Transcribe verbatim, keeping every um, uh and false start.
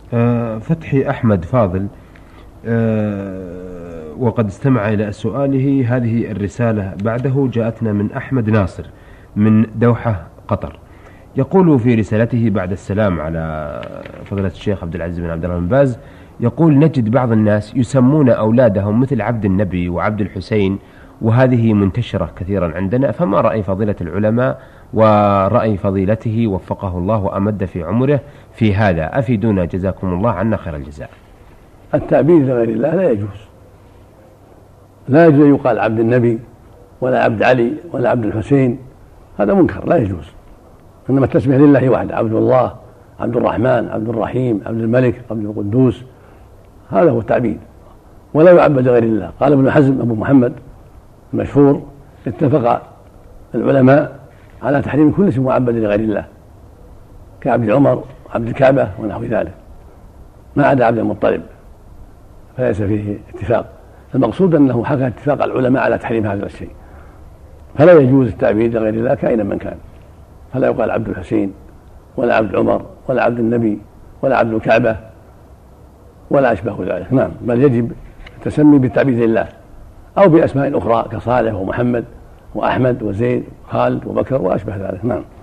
آه، فتحي أحمد فاضل، آه، وقد استمع إلى سؤاله. هذه الرسالة بعده جاءتنا من أحمد ناصر من دوحة قطر. يقول في رسالته بعد السلام على فضيلة الشيخ عبد العزيز بن عبد الله بن باز، يقول: نجد بعض الناس يسمون أولادهم مثل عبد النبي وعبد الحسين، وهذه منتشرة كثيرا عندنا، فما رأي فضيلة العلماء ورأي فضيلته وفقه الله وأمد في عمره في هذا؟ أفيدونا جزاكم الله عنا خير الجزاء. التعبيد لغير الله لا يجوز، لا يجوز أن يقال عبد النبي ولا عبد علي ولا عبد الحسين، هذا منكر لا يجوز. إنما التسمية لله وحده، عبد الله، عبد الرحمن، عبد الرحيم، عبد الملك، عبد القدوس، هذا هو التعبيد، ولا يعبد غير الله. قال ابن حزم أبو محمد المشهور: اتفق العلماء على تحريم كل اسم معبد لغير الله، كعبد عمر، عبد الكعبة ونحو ذلك، ما عدا عبد المطلب فليس فيه اتفاق. المقصود أنه حكى اتفاق العلماء على تحريم هذا الشيء، فلا يجوز التعبيد لغير الله كائنا من كان، فلا يقال عبد الحسين ولا عبد عمر ولا عبد النبي ولا عبد الكعبة ولا أشبه ذلك. نعم، بل يجب التسمي بالتعبيد لله أو بأسماء أخرى كصالح ومحمد وأحمد وزيد وخالد وبكر وأشبه ذلك. نعم.